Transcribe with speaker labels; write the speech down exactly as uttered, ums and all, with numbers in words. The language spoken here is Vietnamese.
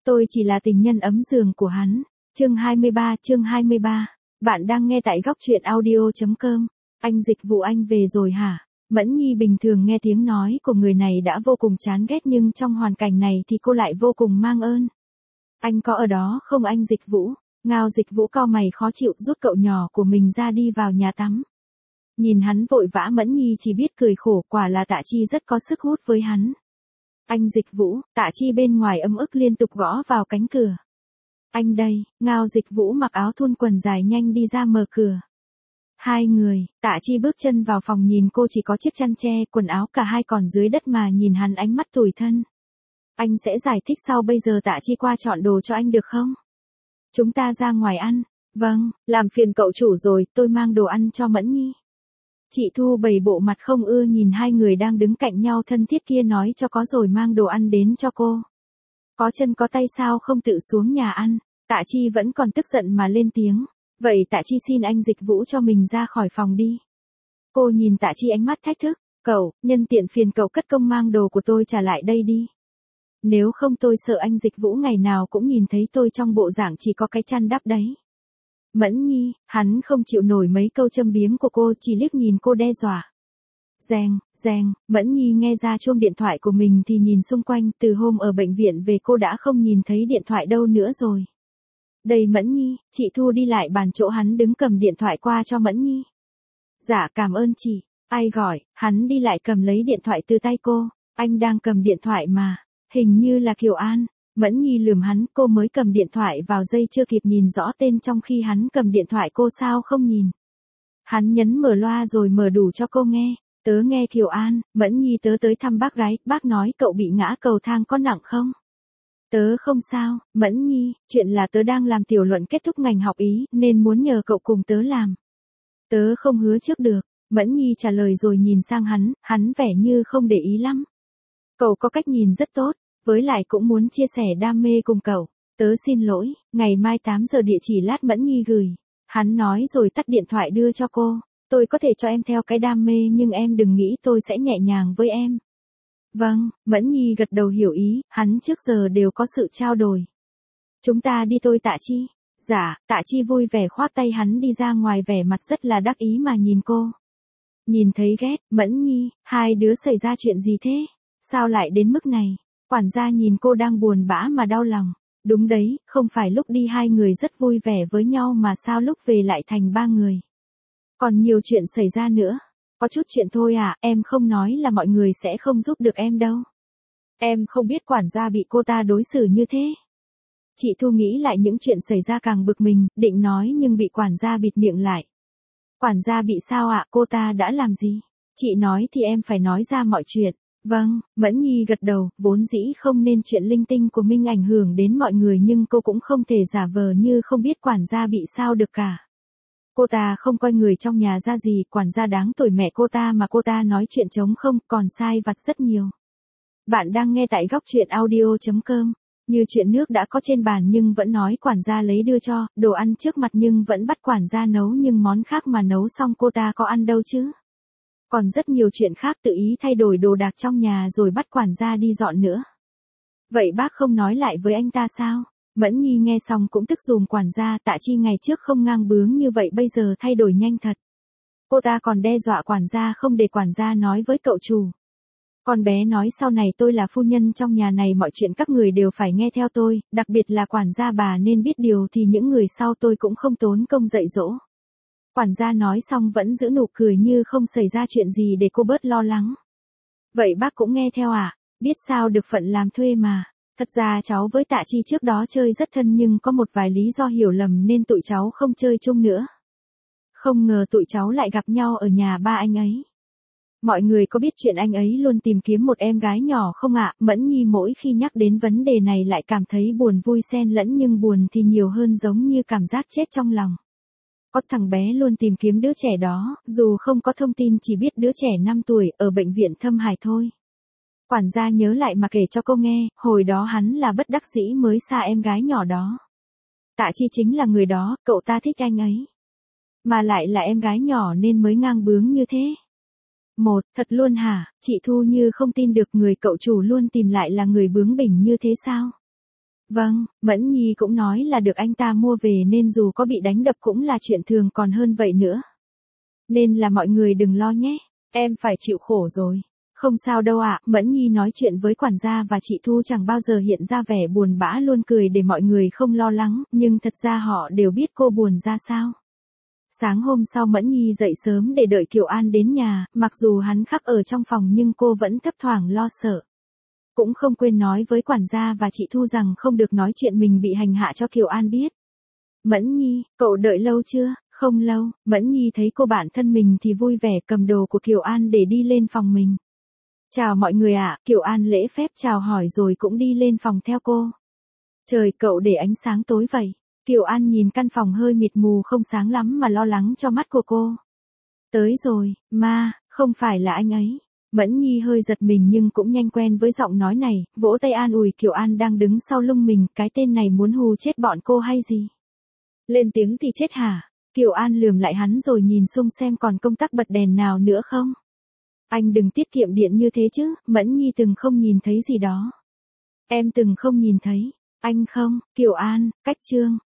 Speaker 1: Tôi chỉ là tình nhân ấm giường của hắn. Chương hai mươi ba, chương hai mươi ba. Bạn đang nghe tại góc truyện audio.com. Anh Dịch Vụ anh về rồi hả? Mẫn Nhi bình thường nghe tiếng nói của người này đã vô cùng chán ghét nhưng trong hoàn cảnh này thì cô lại vô cùng mang ơn. Anh có ở đó không anh Dịch Vũ? Ngao Dịch Vũ cau mày khó chịu rút cậu nhỏ của mình ra đi vào nhà tắm. Nhìn hắn vội vã Mẫn Nhi chỉ biết cười khổ, quả là Tạ Chi rất có sức hút với hắn. Anh Dịch Vũ, Tạ Chi bên ngoài ấm ức liên tục gõ vào cánh cửa. Anh đây, Ngao Dịch Vũ mặc áo thun quần dài nhanh đi ra mở cửa. Hai người, Tạ Chi bước chân vào phòng nhìn cô chỉ có chiếc chăn che, quần áo cả hai còn dưới đất mà nhìn hắn ánh mắt tủi thân. Anh sẽ giải thích sau, bây giờ Tạ Chi qua chọn đồ cho anh được không? Chúng ta ra ngoài ăn. Vâng, làm phiền cậu chủ rồi, tôi mang đồ ăn cho Mẫn Nhi. Chị Thu bày bộ mặt không ưa nhìn hai người đang đứng cạnh nhau thân thiết kia, nói cho có rồi mang đồ ăn đến cho cô. Có chân có tay sao không tự xuống nhà ăn? Tạ Chi vẫn còn tức giận mà lên tiếng. Vậy Tạ Chi xin anh Dịch Vũ cho mình ra khỏi phòng đi. Cô nhìn Tạ Chi ánh mắt thách thức. Cậu, nhân tiện phiền cậu cất công mang đồ của tôi trả lại đây đi. Nếu không tôi sợ anh Dịch Vũ ngày nào cũng nhìn thấy tôi trong bộ dạng chỉ có cái chăn đắp đấy. Mẫn Nhi, hắn không chịu nổi mấy câu châm biếm của cô, chỉ liếc nhìn cô đe dọa. Reng, reng, Mẫn Nhi nghe ra chuông điện thoại của mình thì nhìn xung quanh, từ hôm ở bệnh viện về cô đã không nhìn thấy điện thoại đâu nữa rồi. Đây Mẫn Nhi, chị Thu đi lại bàn chỗ hắn đứng cầm điện thoại qua cho Mẫn Nhi. Dạ cảm ơn chị, ai gọi, hắn đi lại cầm lấy điện thoại từ tay cô, anh đang cầm điện thoại mà, hình như là Kiều An. Mẫn Nhi lườm hắn, cô mới cầm điện thoại vào giây chưa kịp nhìn rõ tên trong khi hắn cầm điện thoại cô sao không nhìn. Hắn nhấn mở loa rồi mở đủ cho cô nghe, tớ nghe Kiều An, Mẫn Nhi tớ tới thăm bác gái, bác nói cậu bị ngã cầu thang có nặng không? Tớ không sao, Mẫn Nhi, chuyện là tớ đang làm tiểu luận kết thúc ngành học ý nên muốn nhờ cậu cùng tớ làm. Tớ không hứa trước được, Mẫn Nhi trả lời rồi nhìn sang hắn, hắn vẻ như không để ý lắm. Cậu có cách nhìn rất tốt. Với lại cũng muốn chia sẻ đam mê cùng cậu. Tớ xin lỗi, ngày mai tám giờ địa chỉ lát Mẫn Nhi gửi. Hắn nói rồi tắt điện thoại đưa cho cô. Tôi có thể cho em theo cái đam mê nhưng em đừng nghĩ tôi sẽ nhẹ nhàng với em. Vâng, Mẫn Nhi gật đầu hiểu ý, hắn trước giờ đều có sự trao đổi. Chúng ta đi tôi Tạ Chi. Dạ, Tạ Chi vui vẻ khoác tay hắn đi ra ngoài, vẻ mặt rất là đắc ý mà nhìn cô. Nhìn thấy ghét, Mẫn Nhi, hai đứa xảy ra chuyện gì thế? Sao lại đến mức này? Quản gia nhìn cô đang buồn bã mà đau lòng. Đúng đấy, không phải lúc đi hai người rất vui vẻ với nhau mà sao lúc về lại thành ba người. Còn nhiều chuyện xảy ra nữa. Có chút chuyện thôi à, em không nói là mọi người sẽ không giúp được em đâu. Em không biết quản gia bị cô ta đối xử như thế. Chị Thu nghĩ lại những chuyện xảy ra càng bực mình, định nói nhưng bị quản gia bịt miệng lại. Quản gia bị sao ạ, cô ta đã làm gì? Chị nói thì em phải nói ra mọi chuyện. Vâng, Mẫn Nhi gật đầu, vốn dĩ không nên chuyện linh tinh của Minh ảnh hưởng đến mọi người nhưng cô cũng không thể giả vờ như không biết quản gia bị sao được cả. Cô ta không coi người trong nhà ra gì, quản gia đáng tuổi mẹ cô ta mà cô ta nói chuyện trống không, còn sai vặt rất nhiều. Bạn đang nghe tại góc truyện audio.com, như chuyện nước đã có trên bàn nhưng vẫn nói quản gia lấy đưa cho, đồ ăn trước mặt nhưng vẫn bắt quản gia nấu nhưng món khác mà nấu xong cô ta có ăn đâu chứ. Còn rất nhiều chuyện khác, tự ý thay đổi đồ đạc trong nhà rồi bắt quản gia đi dọn nữa. Vậy bác không nói lại với anh ta sao? Mẫn Nhi nghe xong cũng tức dùm quản gia, Tạ Chi ngày trước không ngang bướng như vậy bây giờ thay đổi nhanh thật. Cô ta còn đe dọa quản gia không để quản gia nói với cậu chủ. Con bé nói sau này tôi là phu nhân trong nhà này, mọi chuyện các người đều phải nghe theo tôi, đặc biệt là quản gia bà nên biết điều thì những người sau tôi cũng không tốn công dạy dỗ. Quản gia nói xong vẫn giữ nụ cười như không xảy ra chuyện gì để cô bớt lo lắng. Vậy bác cũng nghe theo à? Biết sao được, phận làm thuê mà. Thật ra cháu với Tạ Chi trước đó chơi rất thân nhưng có một vài lý do hiểu lầm nên tụi cháu không chơi chung nữa. Không ngờ tụi cháu lại gặp nhau ở nhà ba anh ấy. Mọi người có biết chuyện anh ấy luôn tìm kiếm một em gái nhỏ không ạ? Mẫn Nhi mỗi khi nhắc đến vấn đề này lại cảm thấy buồn vui xen lẫn, nhưng buồn thì nhiều hơn giống như cảm giác chết trong lòng. Có thằng bé luôn tìm kiếm đứa trẻ đó, dù không có thông tin chỉ biết đứa trẻ năm tuổi ở bệnh viện Thâm Hải thôi. Quản gia nhớ lại mà kể cho cô nghe, hồi đó hắn là bất đắc dĩ mới xa em gái nhỏ đó. Tạ Chi chính là người đó, cậu ta thích anh ấy. Mà lại là em gái nhỏ nên mới ngang bướng như thế. Một, thật luôn hả? Chị Thu như không tin được, người cậu chủ luôn tìm lại là người bướng bỉnh như thế sao? Vâng, Mẫn Nhi cũng nói là được anh ta mua về nên dù có bị đánh đập cũng là chuyện thường còn hơn vậy nữa. Nên là mọi người đừng lo nhé, em phải chịu khổ rồi. Không sao đâu ạ, Mẫn Nhi nói chuyện với quản gia và chị Thu chẳng bao giờ hiện ra vẻ buồn bã, luôn cười để mọi người không lo lắng, nhưng thật ra họ đều biết cô buồn ra sao. Sáng hôm sau Mẫn Nhi dậy sớm để đợi Kiều An đến nhà, mặc dù hắn khắc ở trong phòng nhưng cô vẫn thấp thoảng lo sợ. Cũng không quên nói với quản gia và chị Thu rằng không được nói chuyện mình bị hành hạ cho Kiều An biết. Mẫn Nhi, cậu đợi lâu chưa? Không lâu, Mẫn Nhi thấy cô bạn thân mình thì vui vẻ cầm đồ của Kiều An để đi lên phòng mình. Chào mọi người ạ, Kiều An lễ phép chào hỏi rồi cũng đi lên phòng theo cô. Trời, cậu để ánh sáng tối vậy. Kiều An nhìn căn phòng hơi mịt mù không sáng lắm mà lo lắng cho mắt của cô. Tới rồi, ma, không phải là anh ấy. Mẫn Nhi hơi giật mình nhưng cũng nhanh quen với giọng nói này, vỗ tay an ủi Kiều An đang đứng sau lưng mình, cái tên này muốn hù chết bọn cô hay gì? Lên tiếng thì chết hả? Kiều An lườm lại hắn rồi nhìn xung xem còn công tắc bật đèn nào nữa không? Anh đừng tiết kiệm điện như thế chứ, Mẫn Nhi từng không nhìn thấy gì đó. Em từng không nhìn thấy, anh không, Kiều An, cách trương.